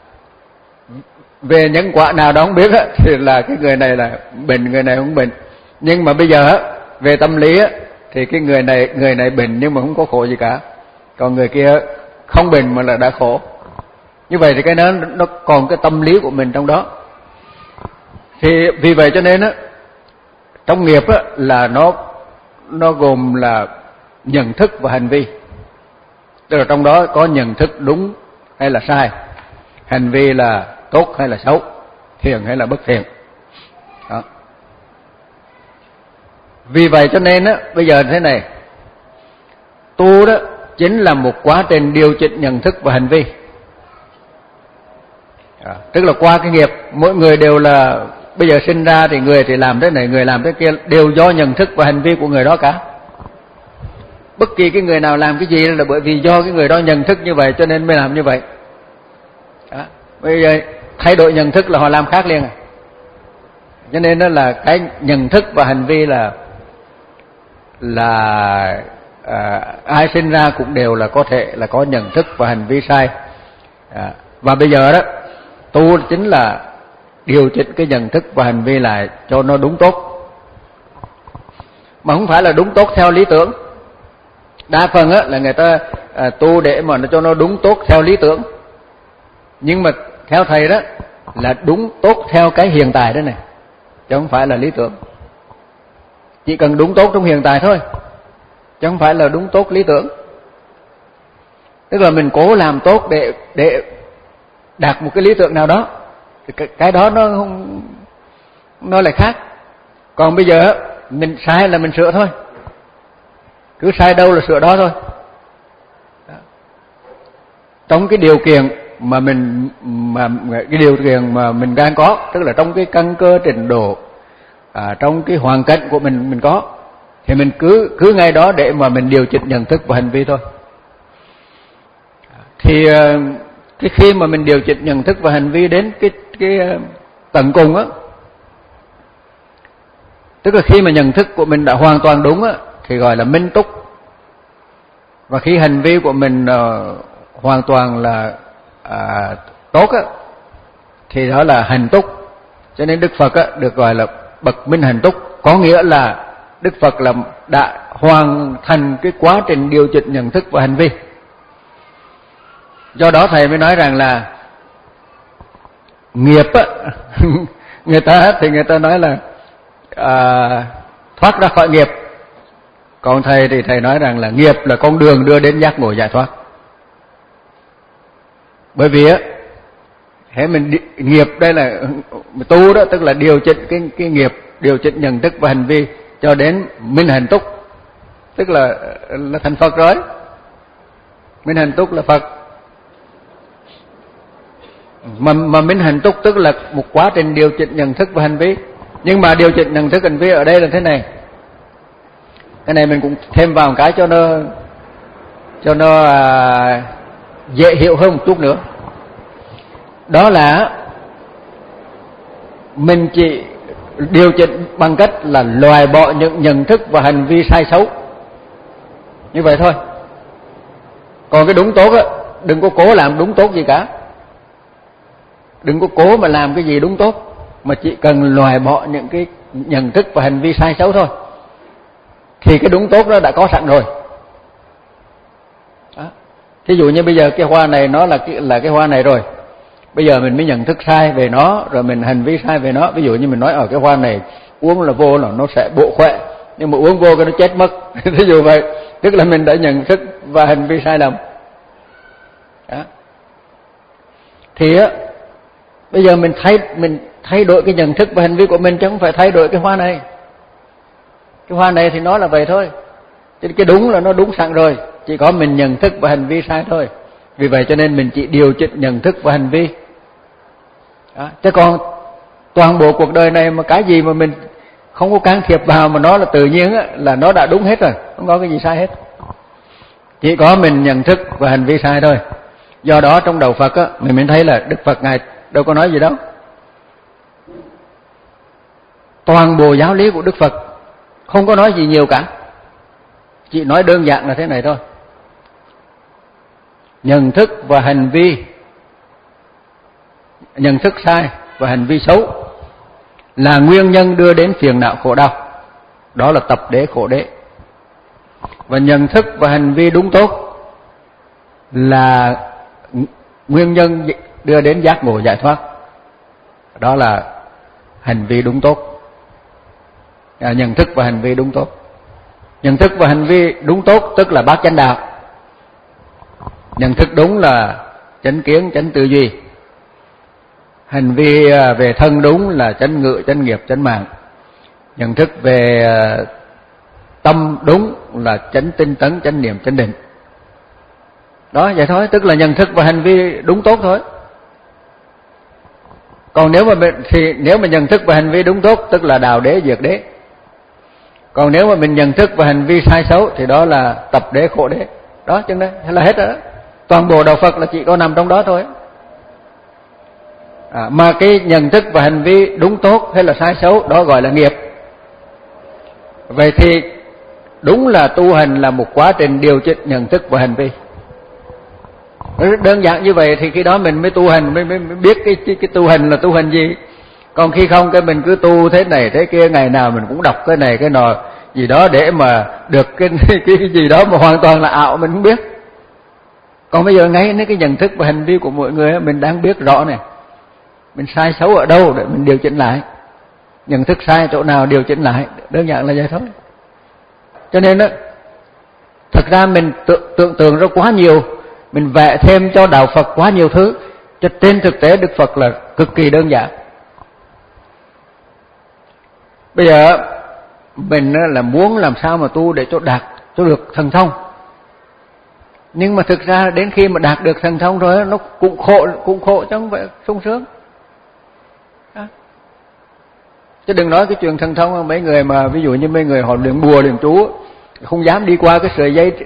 [SPEAKER 1] về nhân quả nào đó không biết á, thì là cái người này là bệnh, người này không bệnh. Nhưng mà bây giờ á, về tâm lý á, thì cái người này người này bệnh nhưng mà không có khổ gì cả, còn người kia không bệnh mà là đã khổ. Như vậy thì cái đó nó còn cái tâm lý của mình trong đó. Thì vì vậy cho nên á, trong nghiệp á là nó nó gồm là nhận thức và hành vi. Tức là trong đó có nhận thức đúng hay là sai, hành vi là tốt hay là xấu, thiện hay là bất thiện. Đó. Vì vậy cho nên á, bây giờ thế này, tu đó chính là một quá trình điều chỉnh nhận thức và hành vi. Đó. Tức là qua cái nghiệp, mỗi người đều là, bây giờ sinh ra thì người thì làm thế này, người làm thế kia, đều do nhận thức và hành vi của người đó cả. Bất kỳ cái người nào làm cái gì là bởi vì do cái người đó nhận thức như vậy cho nên mới làm như vậy. Đó. Bây giờ thay đổi nhận thức là họ làm khác liền. Cho nên đó là cái nhận thức và hành vi là là à, ai sinh ra cũng đều là có thể là có nhận thức và hành vi sai. À, và bây giờ đó tu chính là điều chỉnh cái nhận thức và hành vi lại cho nó đúng tốt, mà không phải là đúng tốt theo lý tưởng. Đa phần á là người ta à, tu để mà nó cho nó đúng tốt theo lý tưởng, nhưng mà theo thầy đó là đúng tốt theo cái hiện tại đó này, chứ không phải là lý tưởng. Chỉ cần đúng tốt trong hiện tại thôi, chứ không phải là đúng tốt lý tưởng. Tức là mình cố làm tốt để để đạt một cái lý tưởng nào đó, thì cái, cái đó nó không, nó lại khác. Còn bây giờ mình sai là mình sửa thôi, cứ sai đâu là sửa đó thôi. Đó. Trong cái điều kiện mà mình mà cái điều kiện mà mình đang có, tức là trong cái căn cơ trình độ, à, trong cái hoàn cảnh của mình mình có, thì mình cứ cứ ngay đó để mà mình điều chỉnh nhận thức và hành vi thôi. Thì cái khi mà mình điều chỉnh nhận thức và hành vi đến cái cái tận cùng á, tức là khi mà nhận thức của mình đã hoàn toàn đúng á, thì gọi là minh túc. Và khi hành vi của mình uh, hoàn toàn là uh, tốt á, thì đó là hành túc. Cho nên Đức Phật á, được gọi là bậc minh hành túc, có nghĩa là Đức Phật là đã hoàn thành cái quá trình điều chỉnh nhận thức và hành vi. Do đó thầy mới nói rằng là nghiệp á, người ta thì người ta nói là à, thoát ra khỏi nghiệp. Còn thầy thì thầy nói rằng là nghiệp là con đường đưa đến giác ngộ giải thoát. Bởi vì á, thế mình nghiệp đây là tu đó, tức là điều chỉnh cái cái nghiệp, điều chỉnh nhận thức và hành vi cho đến minh hành túc, tức là là thành Phật rồi. Minh hành túc là Phật. Mà, mà minh hành túc tức là một quá trình điều chỉnh nhận thức và hành vi. Nhưng mà điều chỉnh nhận thức hành vi ở đây là thế này. Cái này mình cũng thêm vào một cái cho nó cho nó à, dễ hiểu hơn một chút nữa. đó là mình chỉ điều chỉnh bằng cách là loại bỏ những nhận thức và hành vi sai xấu, như vậy thôi. Còn cái đúng tốt á, đừng có cố làm đúng tốt gì cả, đừng có cố mà làm cái gì đúng tốt, mà chỉ cần loại bỏ những cái nhận thức và hành vi sai xấu thôi, thì cái đúng tốt đó đã có sẵn rồi. Đó. Thí dụ như bây giờ cái hoa này nó là cái, là cái hoa này rồi, bây giờ mình mới nhận thức sai về nó, rồi mình hành vi sai về nó. Ví dụ như mình nói ở cái hoa này uống là vô là nó sẽ bổ khỏe, nhưng mà uống vô cái nó chết mất. Thí dụ vậy, tức là mình đã nhận thức và hành vi sai lầm. Đó. Thì á, bây giờ mình thay mình thay đổi cái nhận thức và hành vi của mình, chứ không phải thay đổi cái hoa này. Cái hoa này thì nó là vậy thôi, chứ cái đúng là nó đúng sẵn rồi, chỉ có mình nhận thức và hành vi sai thôi. Vì vậy cho nên mình chỉ điều chỉnh nhận thức và hành vi. Đó. Chứ còn toàn bộ cuộc đời này mà cái gì mà mình không có can thiệp vào mà nó là tự nhiên á, là nó đã đúng hết rồi, không có cái gì sai hết. Chỉ có mình nhận thức và hành vi sai thôi. Do đó trong đạo Phật á, mình mới thấy là Đức Phật Ngài đâu có nói gì đâu. Toàn bộ giáo lý của Đức Phật không có nói gì nhiều cả, chỉ nói đơn giản là thế này thôi: nhận thức và hành vi, nhận thức sai và hành vi xấu là nguyên nhân đưa đến phiền não khổ đau, đó là tập đế khổ đế. Và nhận thức và hành vi đúng tốt là nguyên nhân đưa đến giác ngộ giải thoát, đó là hành vi đúng tốt. À, nhận thức và hành vi đúng tốt. Nhận thức và hành vi đúng tốt tức là bát chánh đạo. Nhận thức đúng là chánh kiến, chánh tư duy. Hành vi về thân đúng là chánh ngữ, chánh nghiệp, chánh mạng. Nhận thức về tâm đúng là chánh tinh tấn, chánh niệm, chánh định. Đó, vậy thôi, tức là nhận thức và hành vi đúng tốt thôi. Còn nếu mà mình, thì nếu mà nhận thức và hành vi đúng tốt tức là đào đế diệt đế. Còn nếu mà mình nhận thức và hành vi sai xấu thì đó là tập đế khổ đế. Đó, chừng đấy là hết rồi đó. Toàn bộ đạo Phật là chỉ có nằm trong đó thôi. À, mà cái nhận thức và hành vi đúng tốt hay là sai xấu đó gọi là nghiệp. Vậy thì đúng là tu hành là một quá trình điều chỉnh nhận thức và hành vi. Đơn giản như vậy thì khi đó mình mới tu hành, mới, mới, mới biết cái, cái, cái tu hành là tu hành gì. Còn khi không cái mình cứ tu thế này thế kia, ngày nào mình cũng đọc cái này cái nọ gì đó để mà được cái, cái, cái gì đó mà hoàn toàn là ảo, mình không biết. Còn bây giờ ngay cái nhận thức và hành vi của mọi người mình đang biết rõ này, mình sai xấu ở đâu để mình điều chỉnh lại, nhận thức sai chỗ nào điều chỉnh lại, đơn giản là vậy thôi. Cho nên đó, thực ra mình tưởng, tưởng tượng ra quá nhiều, mình vẽ thêm cho đạo Phật quá nhiều thứ, cho trên thực tế Đức Phật là cực kỳ đơn giản. Bây giờ mình là muốn làm sao mà tu để cho đạt cho được thần thông, nhưng mà thực ra đến khi mà đạt được thần thông rồi nó cũng khổ, cũng khổ chứ không phải sung sướng. Đó. Chứ đừng nói cái chuyện thần thông, mấy người mà ví dụ như mấy người họ luyện bùa luyện chú không dám đi qua cái sợi dây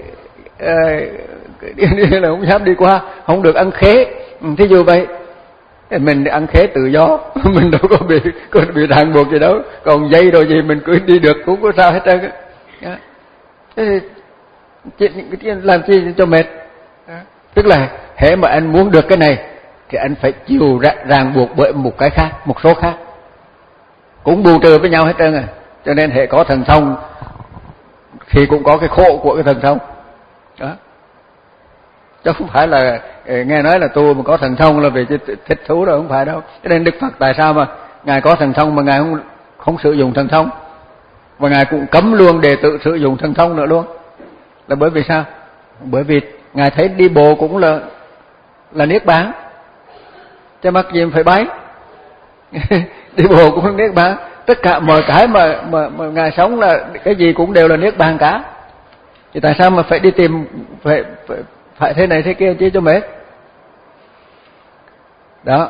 [SPEAKER 1] uh, là không dám đi qua, không được ăn khế. Thí dụ vậy, mình ăn khế tự do, mình đâu có bị có bị ràng buộc gì đâu, còn dây rồi gì mình cứ đi được cũng có sao hết trơn. Thế thì làm chi cho mệt. Tức là hễ mà anh muốn được cái này thì anh phải chịu ràng buộc bởi một cái khác, một số khác, cũng bù trừ với nhau hết trơn. À cho nên hễ có thần thông thì cũng có cái khổ của cái thần thông đó. Chứ không phải là nghe nói là tu mà có thần thông là vì thích thú đâu, không phải đâu. Cho nên Đức Phật tại sao mà Ngài có thần thông mà Ngài không không sử dụng thần thông, và Ngài cũng cấm luôn đệ tử sử dụng thần thông nữa luôn, là bởi vì sao? Bởi vì Ngài thấy đi bộ cũng là là niết bàn, chứ mắc gì phải bay. Đi bộ cũng là niết bàn, tất cả mọi cái mà, mà mà Ngài sống là cái gì cũng đều là niết bàn cả. Thì tại sao mà phải đi tìm phải phải, phải thế này thế kia chứ cho mệt. Đó.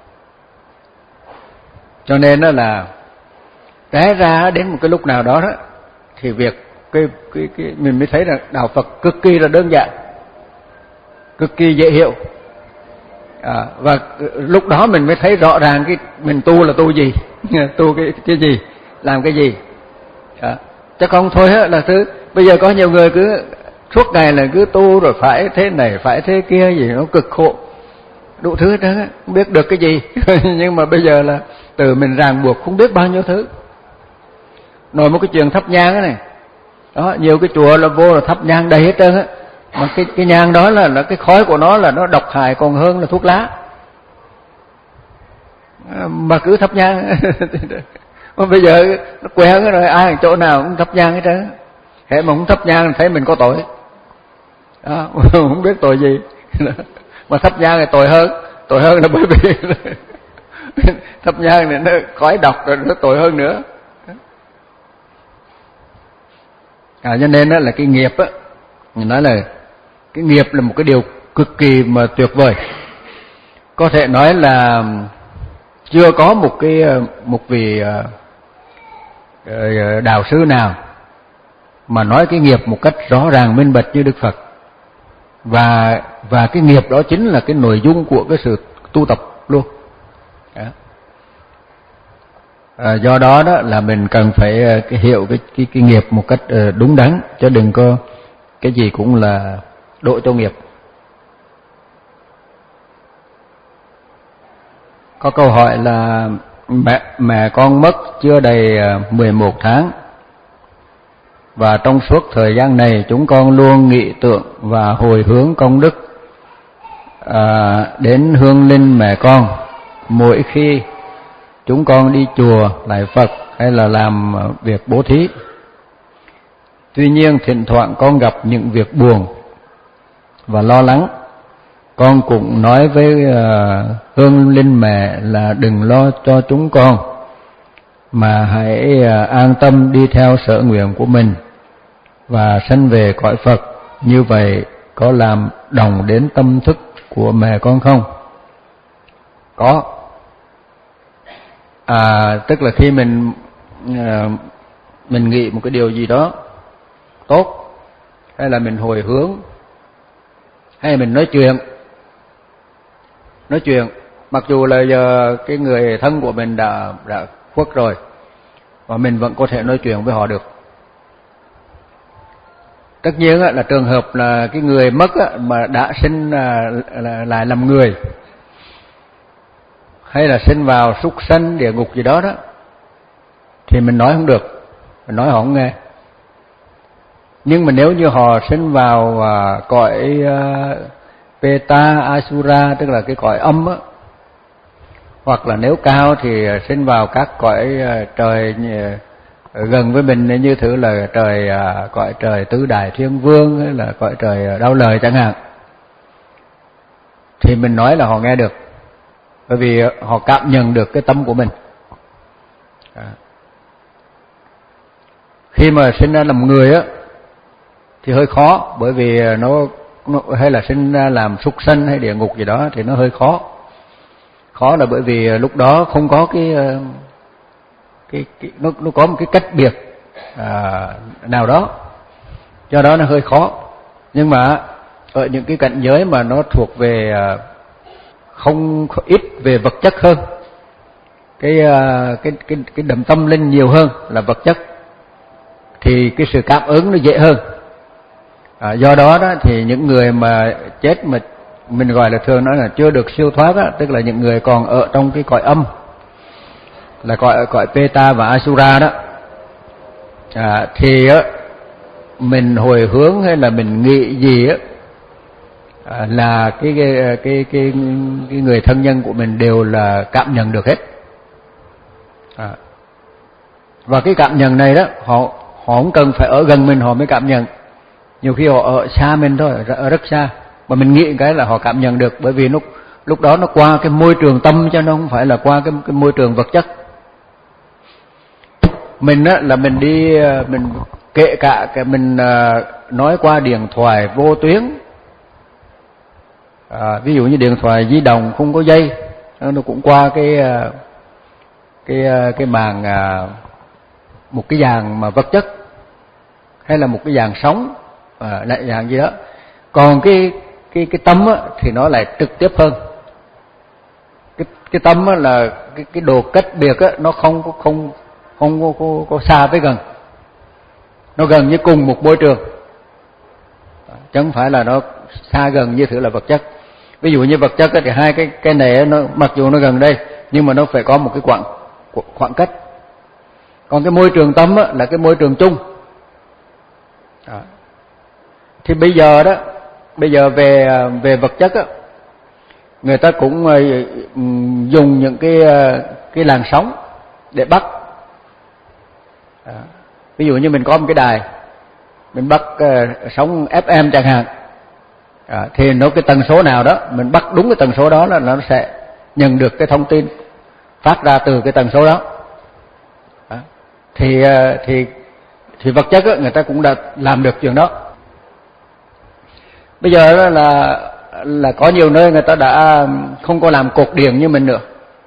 [SPEAKER 1] Cho nên đó là té ra đến một cái lúc nào đó đó thì việc cái cái cái mình mới thấy rằng đạo Phật cực kỳ là đơn giản, cực kỳ dễ hiểu. À, và lúc đó mình mới thấy rõ ràng cái mình tu là tu gì, tu cái cái gì, làm cái gì. À, chứ không thôi á là thứ bây giờ có nhiều người cứ suốt ngày là cứ tu rồi phải thế này phải thế kia gì nó cực khổ đủ thứ hết đó, không biết được cái gì. Nhưng mà bây giờ là từ mình ràng buộc không biết bao nhiêu thứ. Nói một cái chuyện thắp nhang đó này, đó nhiều cái chùa là vô là thắp nhang đầy hết trơn á, mà cái cái nhang đó là là cái khói của nó là nó độc hại còn hơn là thuốc lá, mà cứ thắp nhang. Mà bây giờ nó quen rồi, ai chỗ nào cũng thắp nhang hết trơn, hễ mà không thắp nhang thấy mình có tội đó, không biết tội gì. Mà thắp nhang thì tội hơn, tội hơn là bởi vì thắp nhang này nó khói độc rồi nó tội hơn nữa. À, cho nên đó là cái nghiệp á, mình nói là cái nghiệp là một cái điều cực kỳ mà tuyệt vời. Có thể nói là chưa có một cái một vị đạo sư nào mà nói cái nghiệp một cách rõ ràng minh bạch như Đức Phật. Và và cái nghiệp đó chính là cái nội dung của cái sự tu tập luôn. À, do đó đó là mình cần phải cái hiểu cái cái cái nghiệp một cách đúng đắn, chứ đừng có cái gì cũng là đổ cho nghiệp. Có câu hỏi là mẹ mẹ con mất chưa đầy mười một tháng, và trong suốt thời gian này chúng con luôn nghĩ tưởng và hồi hướng công đức à, đến hương linh mẹ con mỗi khi chúng con đi chùa lạy Phật hay là làm việc bố thí. Tuy nhiên thỉnh thoảng con gặp những việc buồn và lo lắng. Con cũng nói với uh, hương linh mẹ là đừng lo cho chúng con, mà hãy uh, an tâm đi theo sở nguyện của mình và sanh về cõi Phật. Như vậy có làm đồng đến tâm thức của mẹ con không? Có. À, tức là khi mình uh, mình nghĩ một cái điều gì đó tốt, hay là mình hồi hướng, hay là mình nói chuyện nói chuyện mặc dù là giờ cái người thân của mình đã đã khuất rồi, mà mình vẫn có thể nói chuyện với họ được. Tất nhiên là trường hợp là cái người mất mà đã sinh lại làm người, hay là sinh vào súc sanh địa ngục gì đó đó, thì mình nói không được, mình nói họ không nghe. Nhưng mà nếu như họ sinh vào cõi Peta Asura, tức là cái cõi âm á, hoặc là nếu cao thì sinh vào các cõi trời gần với mình, như thử là trời cõi trời tứ đại thiên vương hay là cõi trời đau lời chẳng hạn, thì mình nói là họ nghe được, bởi vì họ cảm nhận được cái tâm của mình. À. Khi mà sinh ra làm người á thì hơi khó, bởi vì nó, nó hay là sinh ra làm súc sanh hay địa ngục gì đó thì nó hơi khó. Khó là bởi vì lúc đó không có cái cái, cái nó nó có một cái cách biệt à, nào đó, do đó nó hơi khó. Nhưng mà ở những cái cảnh giới mà nó thuộc về không ít về vật chất hơn, cái cái cái cái đậm tâm linh nhiều hơn là vật chất, thì cái sự cảm ứng nó dễ hơn. À, do đó đó thì những người mà chết mà mình gọi là thường nói là chưa được siêu thoát á, tức là những người còn ở trong cái cõi âm, là cõi cõi Peta và Asura đó, à, thì á mình hồi hướng hay là mình nghĩ gì á à, là cái cái, cái cái cái người thân nhân của mình đều là cảm nhận được hết. À, và cái cảm nhận này đó họ họ không cần phải ở gần mình họ mới cảm nhận. Nhiều khi họ ở xa mình thôi, ở rất xa, mà mình nghĩ cái là họ cảm nhận được, bởi vì lúc lúc đó nó qua cái môi trường tâm, cho nó không phải là qua cái cái môi trường vật chất. Mình á là mình đi mình kể cả cái mình nói qua điện thoại vô tuyến, à, ví dụ như điện thoại di động không có dây, nó cũng qua cái cái cái màng một cái dạng mà vật chất, hay là một cái dạng sóng, à, lại dạng gì đó. Còn cái cái cái tâm á, thì nó lại trực tiếp hơn, cái tâm á là cái cái đồ cách biệt á, nó không có không không có, có, có xa với gần, nó gần như cùng một môi trường, chứ không phải là nó xa gần như thử là vật chất. Ví dụ như vật chất á, thì hai cái cái này nó mặc dù nó gần đây nhưng mà nó phải có một cái khoảng khoảng cách. Còn cái môi trường tâm á, là cái môi trường chung. Đó. Thì bây giờ đó, bây giờ về về vật chất á, người ta cũng dùng những cái cái làn sóng để bắt. Đó. Ví dụ như mình có một cái đài, mình bắt uh, sóng ép em chẳng hạn, à, thì nó cái tần số nào đó mình bắt đúng cái tần số đó là nó sẽ nhận được cái thông tin phát ra từ cái tần số đó. À, thì uh, thì thì vật chất á, người ta cũng đã làm được chuyện đó. Bây giờ đó là là có nhiều nơi người ta đã không có làm cột điện như mình nữa,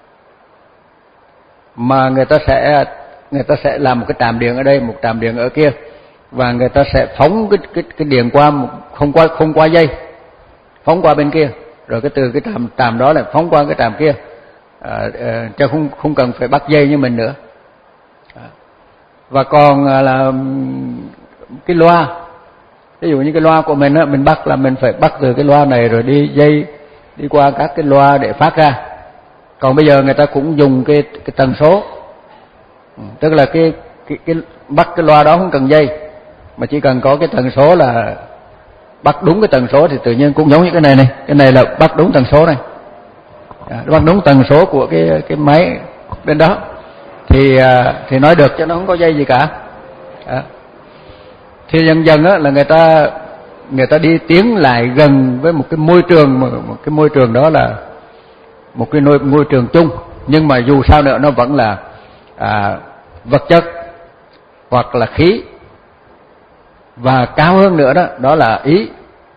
[SPEAKER 1] mà người ta sẽ người ta sẽ làm một cái trạm điện ở đây, một trạm điện ở kia, và người ta sẽ phóng cái cái cái điện qua không qua không qua dây, phóng qua bên kia, rồi cái từ cái trạm trạm đó lại phóng qua cái trạm kia, à, à, chứ không không cần phải bắt dây như mình nữa. À. Và còn là cái loa, ví dụ như cái loa của mình á, mình bắt là mình phải bắt từ cái loa này rồi đi dây đi qua các cái loa để phát ra. Còn bây giờ người ta cũng dùng cái cái tần số, tức là cái cái cái bắt cái loa đó không cần dây, mà chỉ cần có cái tần số là bắt đúng cái tần số, thì tự nhiên cũng giống như cái này này, cái này là bắt đúng tần số này, à, bắt đúng tần số của cái cái máy bên đó, thì thì nói được, chứ nó không có dây gì cả. À. Thì dần dần á là người ta người ta đi tiến lại gần với một cái môi trường, một cái môi trường đó là một cái môi, môi trường chung, nhưng mà dù sao nữa nó vẫn là à, vật chất hoặc là khí, và cao hơn nữa đó đó là ý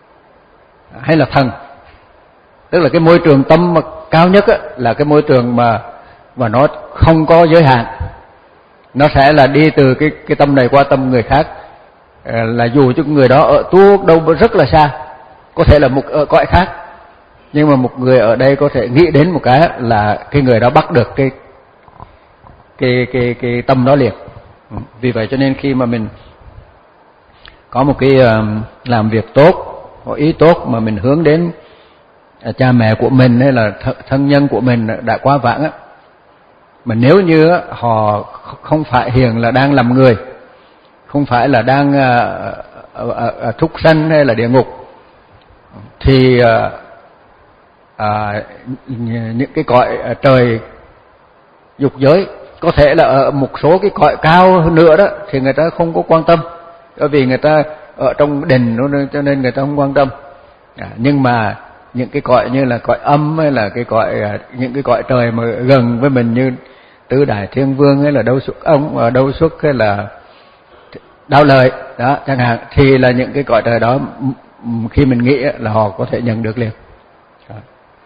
[SPEAKER 1] hay là thần. Tức là cái môi trường tâm mà cao nhất á, là cái môi trường mà mà nó không có giới hạn, nó sẽ là đi từ cái cái tâm này qua tâm người khác, à, là dù cho người đó ở tuốt đâu rất là xa, có thể là một ở cõi khác, nhưng mà một người ở đây có thể nghĩ đến một cái là cái người đó bắt được cái cái cái cái tâm đó liền. Vì vậy cho nên khi mà mình có một cái uh, làm việc tốt, có ý tốt mà mình hướng đến uh, cha mẹ của mình hay là th- thân nhân của mình đã quá vãng á, mà nếu như uh, họ không phải hiện là đang làm người, không phải là đang uh, uh, uh, uh, thúc sanh hay là địa ngục, thì uh, uh, những cái cõi uh, trời dục giới, có thể là ở một số cái cõi cao hơn nữa đó thì người ta không có quan tâm, bởi vì người ta ở trong đình cho nên người ta không quan tâm. À, nhưng mà những cái cõi như là cõi âm hay là cái cõi những cái cõi trời mà gần với mình như Tứ Đại Thiên Vương hay là Đâu Xuất Ông, Đâu Xuất hay là Đao Lợi đó chẳng hạn, thì là những cái cõi trời đó khi mình nghĩ là họ có thể nhận được liền. À.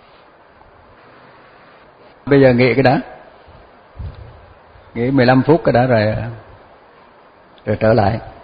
[SPEAKER 1] Bây giờ nghĩ cái đó, nghĩ mười lăm phút cái đó rồi rồi trở lại.